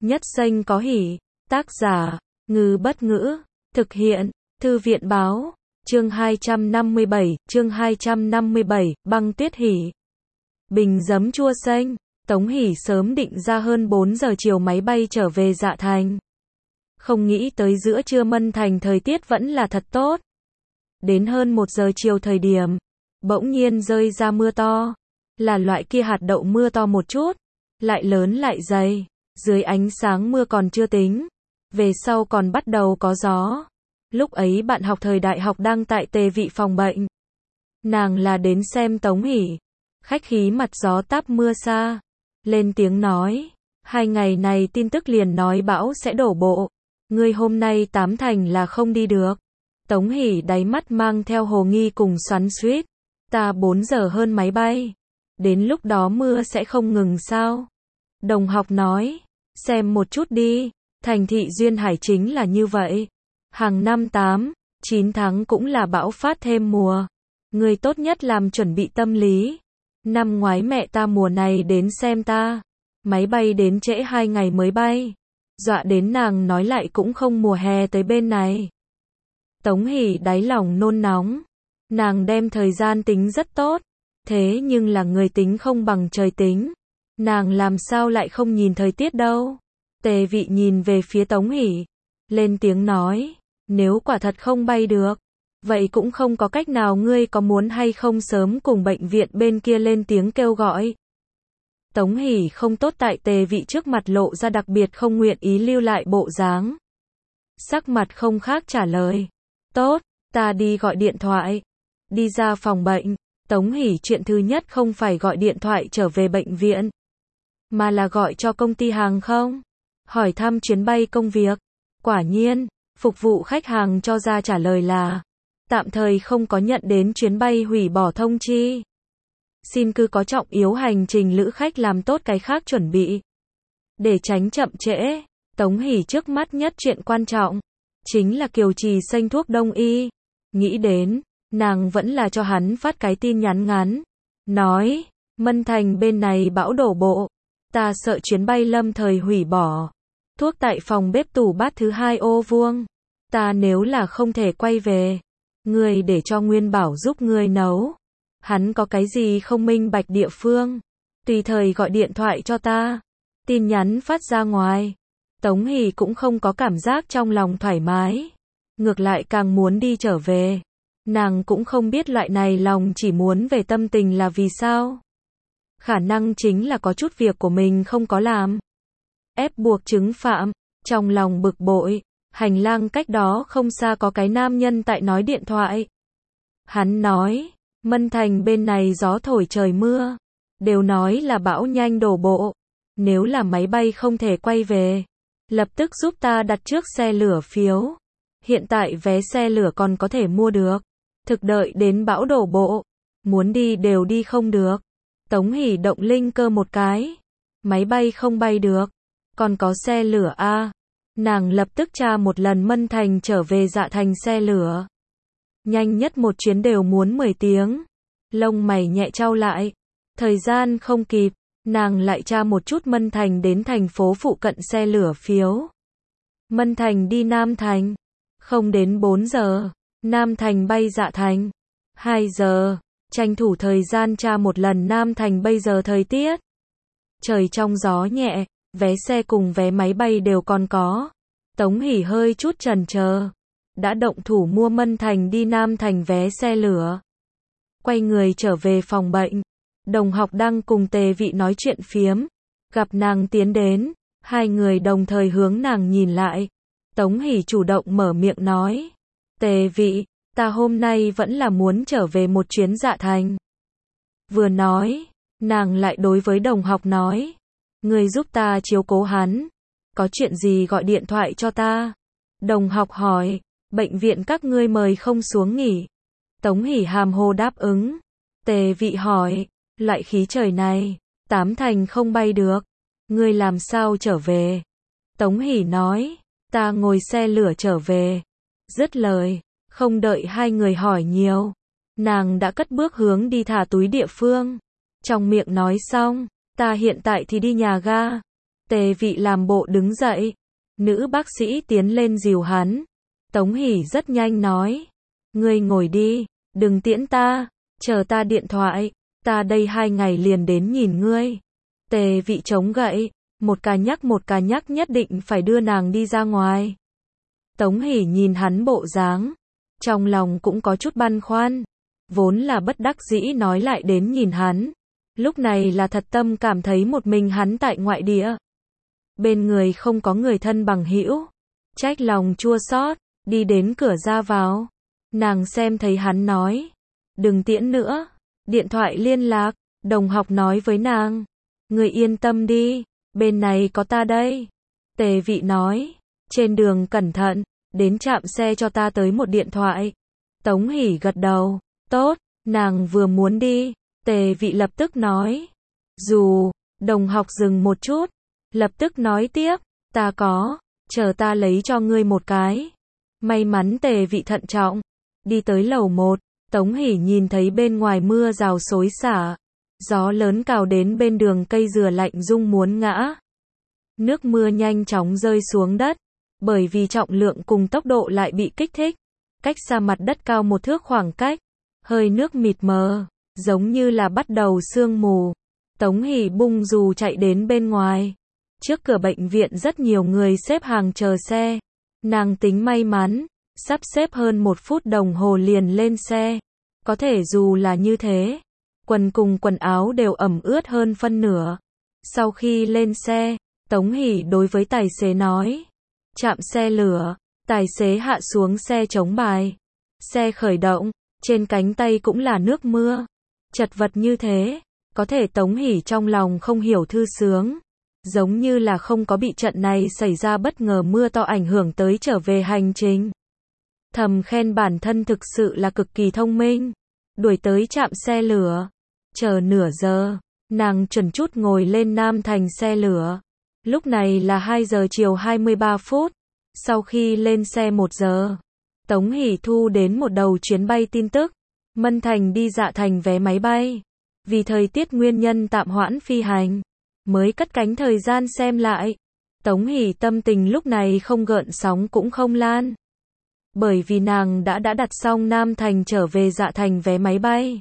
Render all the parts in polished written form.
Nhất Xanh có hỉ. Tác giả, Ngư Bất Ngữ. Thực hiện, Thư viện Báo. Chương 257, Băng Tuyết Hỉ. Bình giấm chua xanh. Tống Hỉ sớm định ra hơn 4 giờ chiều máy bay trở về Dạ Thành. Không nghĩ tới giữa trưa Mân Thành thời tiết vẫn là thật tốt. Đến hơn 1 giờ chiều thời điểm, bỗng nhiên rơi ra mưa to. Là loại kia hạt đậu mưa to một chút, lại lớn lại dày. Dưới ánh sáng mưa còn chưa tính, về sau còn bắt đầu có gió. Lúc ấy bạn học thời đại học đang tại Tề Vị phòng bệnh. Nàng là đến xem Tống Hỉ. Khách khí mặt gió táp mưa xa. Lên tiếng nói, 2 ngày này tin tức liền nói bão sẽ đổ bộ. Ngươi hôm nay 8 thành là không đi được. Tống Hỉ đáy mắt mang theo hồ nghi cùng xoắn xuýt. Ta 4 giờ hơn máy bay. Đến lúc đó mưa sẽ không ngừng sao? Đồng học nói, xem một chút đi. Thành thị Duyên Hải chính là như vậy. Hàng năm 8, 9 tháng cũng là bão phát thêm mùa. Ngươi tốt nhất làm chuẩn bị tâm lý. Năm ngoái mẹ ta mùa này đến xem ta. Máy bay đến trễ 2 ngày mới bay. Dọa đến nàng nói lại cũng không mùa hè tới bên này. Tống Hỉ đáy lòng nôn nóng. Nàng đem thời gian tính rất tốt. Thế nhưng là người tính không bằng trời tính. Nàng làm sao lại không nhìn thời tiết đâu. Tề Vị nhìn về phía Tống Hỉ. Lên tiếng nói. Nếu quả thật không bay được, vậy cũng không có cách nào, ngươi có muốn hay không sớm cùng bệnh viện bên kia lên tiếng kêu gọi. Tống Hỉ không tốt tại Tề Vị trước mặt lộ ra đặc biệt không nguyện ý lưu lại bộ dáng. Sắc mặt không khác trả lời. Tốt, ta đi gọi điện thoại. Đi ra phòng bệnh, Tống Hỉ chuyện thứ nhất không phải gọi điện thoại trở về bệnh viện, mà là gọi cho công ty hàng không. Hỏi thăm chuyến bay công việc. Quả nhiên, phục vụ khách hàng cho ra trả lời là tạm thời không có nhận đến chuyến bay hủy bỏ thông chi. Xin cứ có trọng yếu hành trình lữ khách làm tốt cái khác chuẩn bị. Để tránh chậm trễ, Tống Hỉ trước mắt nhất chuyện quan trọng chính là Kiều Trì Xanh thuốc đông y. Nghĩ đến, nàng vẫn là cho hắn phát cái tin nhắn ngắn. Nói, Mân Thành bên này bão đổ bộ. Ta sợ chuyến bay lâm thời hủy bỏ. Thuốc tại phòng bếp tủ bát thứ 2 ô vuông. Ta nếu là không thể quay về, ngươi để cho Nguyên Bảo giúp ngươi nấu. Hắn có cái gì không minh bạch địa phương, tùy thời gọi điện thoại cho ta. Tin nhắn phát ra ngoài, Tống Hỉ cũng không có cảm giác trong lòng thoải mái. Ngược lại càng muốn đi trở về. Nàng cũng không biết loại này lòng chỉ muốn về tâm tình là vì sao. Khả năng chính là có chút việc của mình không có làm. Ép buộc chứng phạm, trong lòng bực bội. Hành lang cách đó không xa có cái nam nhân tại nói điện thoại. Hắn nói, Mân Thành bên này gió thổi trời mưa. Đều nói là bão nhanh đổ bộ. Nếu là máy bay không thể quay về, lập tức giúp ta đặt trước xe lửa phiếu. Hiện tại vé xe lửa còn có thể mua được. Thực đợi đến bão đổ bộ, muốn đi đều đi không được. Tống Hỉ động linh cơ một cái. Máy bay không bay được, còn có xe lửa a. Nàng lập tức tra một lần Mân Thành trở về Dạ Thành xe lửa. Nhanh nhất một chuyến đều muốn 10 tiếng. Lông mày nhẹ chau lại. Thời gian không kịp, nàng lại tra một chút Mân Thành đến thành phố phụ cận xe lửa phiếu. Mân Thành đi Nam Thành. Không đến 4 giờ. Nam Thành bay Dạ Thành. 2 giờ. Tranh thủ thời gian tra một lần Nam Thành bây giờ thời tiết. Trời trong gió nhẹ. Vé xe cùng vé máy bay đều còn có. Tống Hỉ hơi chút chần chờ. Đã động thủ mua Mân Thành đi Nam Thành vé xe lửa. Quay người trở về phòng bệnh. Đồng học đang cùng Tề Vị nói chuyện phiếm. Gặp nàng tiến đến. 2 người đồng thời hướng nàng nhìn lại. Tống Hỉ chủ động mở miệng nói. Tề Vị, ta hôm nay vẫn là muốn trở về một chuyến Dạ Thành. Vừa nói, nàng lại đối với đồng học nói. Ngươi giúp ta chiếu cố hắn. Có chuyện gì gọi điện thoại cho ta. Đồng học hỏi, bệnh viện các ngươi mời không xuống nghỉ. Tống Hỉ hàm hồ đáp ứng. Tề Vị hỏi, loại khí trời này, 8 thành không bay được. Ngươi làm sao trở về? Tống Hỉ nói, ta ngồi xe lửa trở về. Dứt lời, không đợi 2 người hỏi nhiều. Nàng đã cất bước hướng đi thả túi địa phương. Trong miệng nói xong. Ta hiện tại thì đi nhà ga. Tề Vị làm bộ đứng dậy. Nữ bác sĩ tiến lên dìu hắn. Tống Hỷ rất nhanh nói. Ngươi ngồi đi, đừng tiễn ta, chờ ta điện thoại, ta đây 2 ngày liền đến nhìn ngươi. Tề Vị chống gậy, một ca nhắc nhất định phải đưa nàng đi ra ngoài. Tống Hỷ nhìn hắn bộ dáng, trong lòng cũng có chút băn khoăn, vốn là bất đắc dĩ nói lại đến nhìn hắn, lúc này là thật tâm cảm thấy một mình hắn tại ngoại địa. Bên người không có người thân bằng hữu, trách lòng chua xót, đi đến cửa ra vào. Nàng xem thấy hắn nói, đừng tiễn nữa, điện thoại liên lạc, đồng học nói với nàng, người yên tâm đi, bên này có ta đây. Tề Vị nói, trên đường cẩn thận, đến trạm xe cho ta tới một điện thoại. Tống Hỷ gật đầu, tốt, nàng vừa muốn đi, Tề Vị lập tức nói, dù, đồng học dừng một chút, lập tức nói tiếp, ta có, chờ ta lấy cho ngươi một cái. May mắn Tề Vị thận trọng, đi tới lầu 1, Tống Hỷ nhìn thấy bên ngoài mưa rào xối xả, gió lớn cào đến bên đường cây dừa lạnh rung muốn ngã. Nước mưa nhanh chóng rơi xuống đất, bởi vì trọng lượng cùng tốc độ lại bị kích thích, cách xa mặt đất cao 1 thước khoảng cách, hơi nước mịt mờ, giống như là bắt đầu sương mù. Tống Hỷ bung dù chạy đến bên ngoài. Trước cửa bệnh viện rất nhiều người xếp hàng chờ xe. Nàng tính may mắn, sắp xếp hơn 1 phút đồng hồ liền lên xe. Có thể dù là như thế, quần cùng quần áo đều ẩm ướt hơn phân nửa. Sau khi lên xe, Tống Hỷ đối với tài xế nói, chạm xe lửa. Tài xế hạ xuống xe chống bài. Xe khởi động, trên cánh tay cũng là nước mưa. Chật vật như thế, có thể Tống Hỷ trong lòng không hiểu thư sướng. Giống như là không có bị trận này xảy ra bất ngờ mưa to ảnh hưởng tới trở về hành trình. Thầm khen bản thân thực sự là cực kỳ thông minh. Đuổi tới trạm xe lửa. Chờ nửa giờ, nàng chuẩn chút ngồi lên Nam Thành xe lửa. Lúc này là 2 giờ chiều 23 phút. Sau khi lên xe 1 giờ, Tống Hỷ thu đến một đầu chuyến bay tin tức. Mân Thành đi Dạ Thành vé máy bay. Vì thời tiết nguyên nhân tạm hoãn phi hành. Mới cất cánh thời gian xem lại. Tống Hỷ tâm tình lúc này không gợn sóng cũng không lan. Bởi vì nàng đã đặt xong Nam Thành trở về Dạ Thành vé máy bay.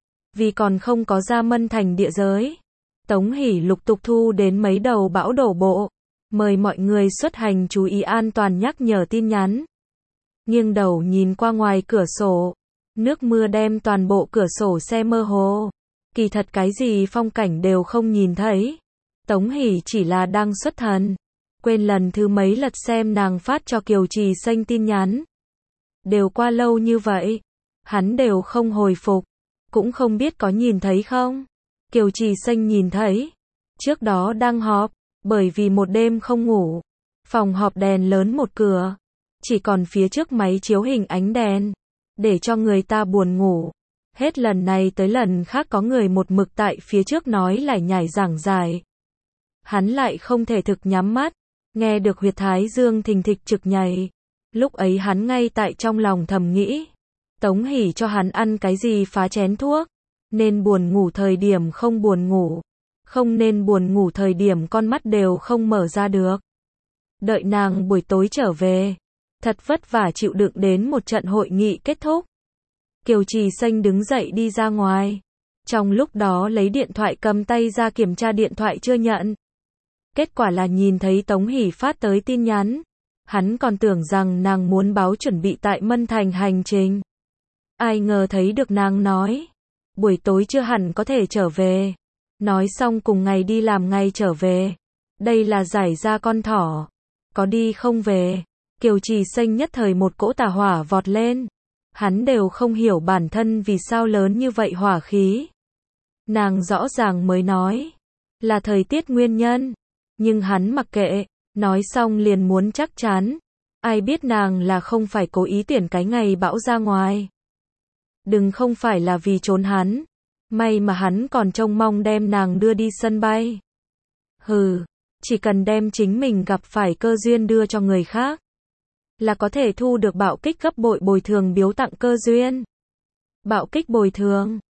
Vì còn không có ra Mân Thành địa giới. Tống Hỷ lục tục thu đến mấy đầu bão đổ bộ. Mời mọi người xuất hành chú ý an toàn nhắc nhở tin nhắn. Nghiêng đầu nhìn qua ngoài cửa sổ. Nước mưa đem toàn bộ cửa sổ xe mơ hồ. Kỳ thật cái gì phong cảnh đều không nhìn thấy. Tống Hỷ chỉ là đang xuất thần. Quên lần thứ mấy lật xem nàng phát cho Kiều Trì Xanh tin nhắn. Đều qua lâu như vậy. Hắn đều không hồi phục. Cũng không biết có nhìn thấy không. Kiều Trì Xanh nhìn thấy. Trước đó đang họp. Bởi vì một đêm không ngủ. Phòng họp đèn lớn một cửa. Chỉ còn phía trước máy chiếu hình ánh đèn. Để cho người ta buồn ngủ. Hết lần này tới lần khác có người một mực tại phía trước nói lải nhải giảng giải. Hắn lại không thể thực nhắm mắt. Nghe được huyệt thái dương thình thịch trực nhảy. Lúc ấy hắn ngay tại trong lòng thầm nghĩ. Tống Hỷ cho hắn ăn cái gì phá chén thuốc. Nên buồn ngủ thời điểm không buồn ngủ. Không nên buồn ngủ thời điểm con mắt đều không mở ra được. Đợi nàng buổi tối trở về. Thật vất vả chịu đựng đến một trận hội nghị kết thúc. Kiều Trì Xanh đứng dậy đi ra ngoài. Trong lúc đó lấy điện thoại cầm tay ra kiểm tra điện thoại chưa nhận. Kết quả là nhìn thấy Tống Hỷ phát tới tin nhắn. Hắn còn tưởng rằng nàng muốn báo chuẩn bị tại Mân Thành hành trình. Ai ngờ thấy được nàng nói. Buổi tối chưa hẳn có thể trở về. Nói xong cùng ngày đi làm ngày trở về. Đây là giải ra con thỏ. Có đi không về. Kiều Trì Xanh nhất thời một cỗ tà hỏa vọt lên. Hắn đều không hiểu bản thân vì sao lớn như vậy hỏa khí. Nàng rõ ràng mới nói. Là thời tiết nguyên nhân. Nhưng hắn mặc kệ. Nói xong liền muốn chắc chắn. Ai biết nàng là không phải cố ý tuyển cái ngày bão ra ngoài. Đừng không phải là vì trốn hắn. May mà hắn còn trông mong đem nàng đưa đi sân bay. Hừ. Chỉ cần đem chính mình gặp phải cơ duyên đưa cho người khác. Là có thể thu được bạo kích gấp bội bồi thường biếu tặng cơ duyên. Bạo kích bồi thường.